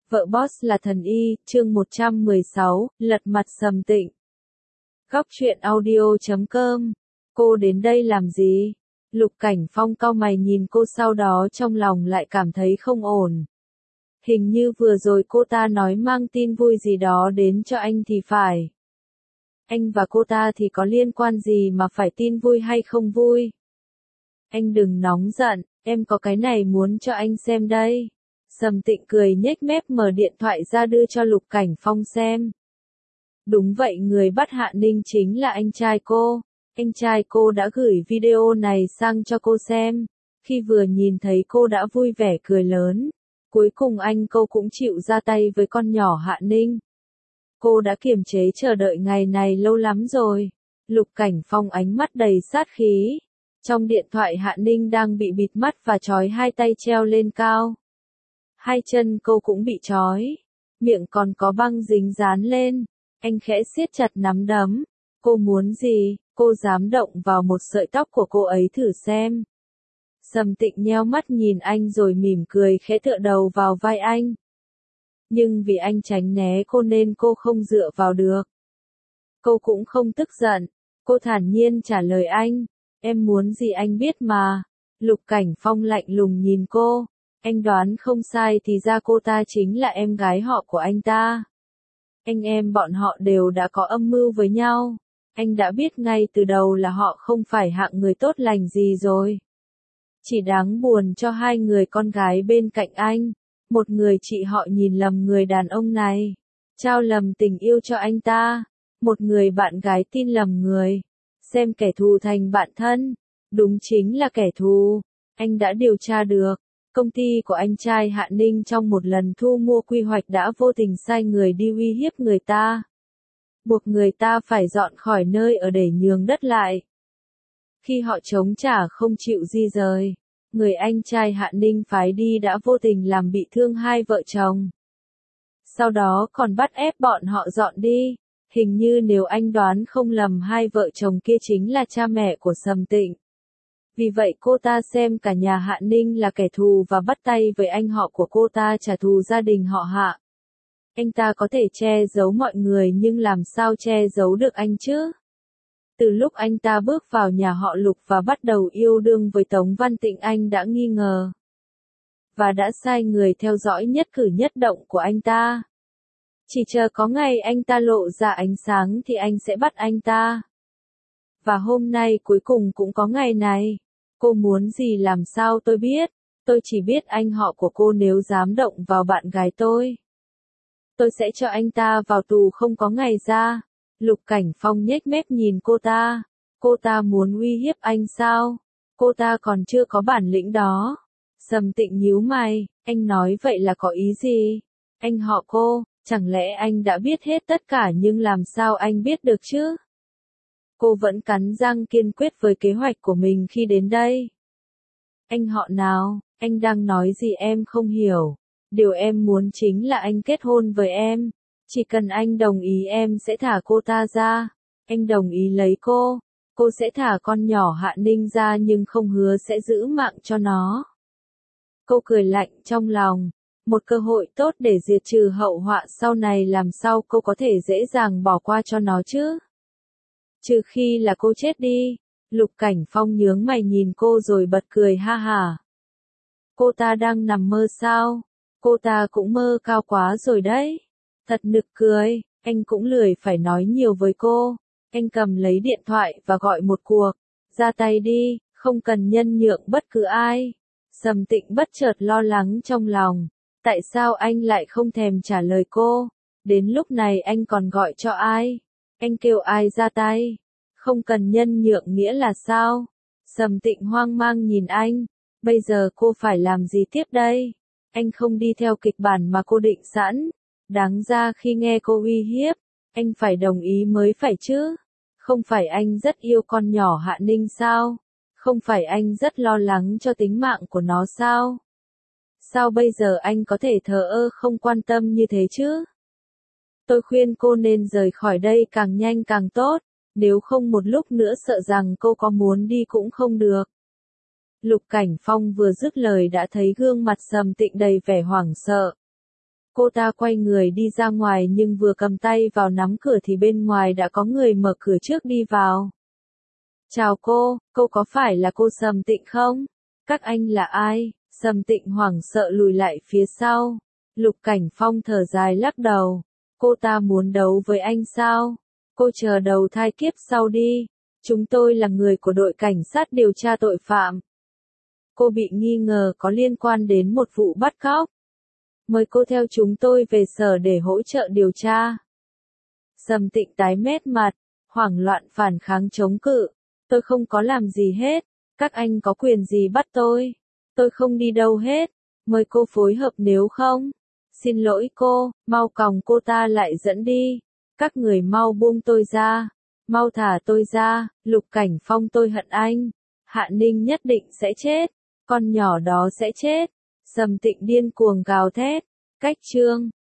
Vợ boss là thần y, chương 116, lật mặt Sầm Tịnh. Góc truyện audio.com. Cô đến đây làm gì? Lục Cảnh Phong cau mày nhìn cô, sau đó trong lòng lại cảm thấy không ổn. Hình như vừa rồi cô ta nói mang tin vui gì đó đến cho anh thì phải. Anh và cô ta thì có liên quan gì mà phải tin vui hay không vui? Anh đừng nóng giận, em có cái này muốn cho anh xem đây. Sầm Tịnh cười nhếch mép mở điện thoại ra đưa cho Lục Cảnh Phong xem. Đúng vậy, người bắt Hạ Ninh chính là anh trai cô. Anh trai cô đã gửi video này sang cho cô xem. Khi vừa nhìn thấy cô đã vui vẻ cười lớn. Cuối cùng cô cũng chịu ra tay với con nhỏ Hạ Ninh. Cô đã kiềm chế chờ đợi ngày này lâu lắm rồi. Lục Cảnh Phong ánh mắt đầy sát khí. Trong điện thoại Hạ Ninh đang bị bịt mắt và trói hai tay treo lên cao. Hai chân cô cũng bị trói, miệng còn có băng dính dán lên. Anh khẽ siết chặt nắm đấm. Cô muốn gì? Cô dám động vào một sợi tóc của cô ấy thử xem. Sầm Tịnh nheo mắt nhìn anh rồi mỉm cười khẽ tựa đầu vào vai anh. Nhưng vì anh tránh né cô nên cô không dựa vào được. Cô cũng không tức giận. Cô thản nhiên trả lời anh. Em muốn gì anh biết mà. Lục Cảnh Phong lạnh lùng nhìn cô. Anh đoán không sai thì ra cô ta chính là em gái họ của anh ta. Anh em bọn họ đều đã có âm mưu với nhau. Anh đã biết ngay từ đầu là họ không phải hạng người tốt lành gì rồi. Chỉ đáng buồn cho hai người con gái bên cạnh anh. Một người chị họ nhìn lầm người đàn ông này, trao lầm tình yêu cho anh ta. Một người bạn gái tin lầm người, xem kẻ thù thành bạn thân. Đúng chính là kẻ thù. Anh đã điều tra được. Công ty của anh trai Hạ Ninh trong một lần thu mua quy hoạch đã vô tình sai người đi uy hiếp người ta. Buộc người ta phải dọn khỏi nơi ở để nhường đất lại. Khi họ chống trả không chịu di rời, người anh trai Hạ Ninh phái đi đã vô tình làm bị thương hai vợ chồng. Sau đó còn bắt ép bọn họ dọn đi. Hình như nếu anh đoán không lầm hai vợ chồng kia chính là cha mẹ của Sầm Tịnh. Vì vậy cô ta xem cả nhà Hạ Ninh là kẻ thù và bắt tay với anh họ của cô ta trả thù gia đình họ Hạ. Anh ta có thể che giấu mọi người nhưng làm sao che giấu được anh chứ? Từ lúc anh ta bước vào nhà họ Lục và bắt đầu yêu đương với Tống Văn Tịnh, anh đã nghi ngờ. Và đã sai người theo dõi nhất cử nhất động của anh ta. Chỉ chờ có ngày anh ta lộ ra ánh sáng thì anh sẽ bắt anh ta. Và hôm nay cuối cùng cũng có ngày này. Cô muốn gì làm sao tôi biết. Tôi chỉ biết anh họ của cô nếu dám động vào bạn gái tôi sẽ cho anh ta vào tù không có ngày ra. Lục Cảnh Phong nhếch mép nhìn cô ta. Cô ta muốn uy hiếp anh sao? Cô ta còn chưa có bản lĩnh đó. Sầm Tịnh nhíu mày. Anh nói vậy là có ý gì? Anh họ cô, chẳng lẽ anh đã biết hết tất cả nhưng làm sao anh biết được chứ? Cô vẫn cắn răng kiên quyết với kế hoạch của mình khi đến đây. Anh họ nào? Anh đang nói gì em không hiểu. Điều em muốn chính là anh kết hôn với em. Chỉ cần anh đồng ý em sẽ thả cô ta ra. Anh đồng ý lấy cô sẽ thả con nhỏ Hạ Ninh ra nhưng không hứa sẽ giữ mạng cho nó. Cô cười lạnh trong lòng. Một cơ hội tốt để diệt trừ hậu họa sau này, làm sao cô có thể dễ dàng bỏ qua cho nó chứ? Trừ khi là cô chết đi. Lục Cảnh Phong nhướng mày nhìn cô rồi bật cười ha hả. Cô ta đang nằm mơ sao? Cô ta cũng mơ cao quá rồi đấy. Thật nực cười. Anh cũng lười phải nói nhiều với cô. Anh cầm lấy điện thoại và gọi một cuộc. Ra tay đi, không cần nhân nhượng bất cứ ai. Sầm Tịnh bất chợt lo lắng trong lòng. Tại sao anh lại không thèm trả lời cô? Đến lúc này anh còn gọi cho ai? Anh kêu ai ra tay? Không cần nhân nhượng nghĩa là sao? Sầm Tịnh hoang mang nhìn anh. Bây giờ cô phải làm gì tiếp đây? Anh không đi theo kịch bản mà cô định sẵn. Đáng ra khi nghe cô uy hiếp, anh phải đồng ý mới phải chứ. Không phải anh rất yêu con nhỏ Hạ Ninh sao? Không phải anh rất lo lắng cho tính mạng của nó sao? Sao bây giờ anh có thể thờ ơ không quan tâm như thế chứ? Tôi khuyên cô nên rời khỏi đây càng nhanh càng tốt. Nếu không một lúc nữa sợ rằng cô có muốn đi cũng không được. Lục Cảnh Phong vừa dứt lời đã thấy gương mặt Sầm Tịnh đầy vẻ hoảng sợ. Cô ta quay người đi ra ngoài nhưng vừa cầm tay vào nắm cửa thì bên ngoài đã có người mở cửa trước đi vào. Chào cô có phải là cô Sầm Tịnh không? Các anh là ai? Sầm Tịnh hoảng sợ lùi lại phía sau. Lục Cảnh Phong thở dài lắc đầu. Cô ta muốn đấu với anh sao? Cô chờ đầu thai kiếp sau đi. Chúng tôi là người của đội cảnh sát điều tra tội phạm. Cô bị nghi ngờ có liên quan đến một vụ bắt cóc. Mời cô theo chúng tôi về sở để hỗ trợ điều tra. Sầm Tịnh tái mét mặt, hoảng loạn phản kháng chống cự. Tôi không có làm gì hết. Các anh có quyền gì bắt tôi? Tôi không đi đâu hết. Mời cô phối hợp nếu không. Xin lỗi cô, mau còng cô ta lại dẫn đi. Các người mau buông tôi ra. Mau thả tôi ra, Lục Cảnh Phong tôi hận anh. Hạ Ninh nhất định sẽ chết. Con nhỏ đó sẽ chết. Sầm Tịnh điên cuồng gào thét. Cách chương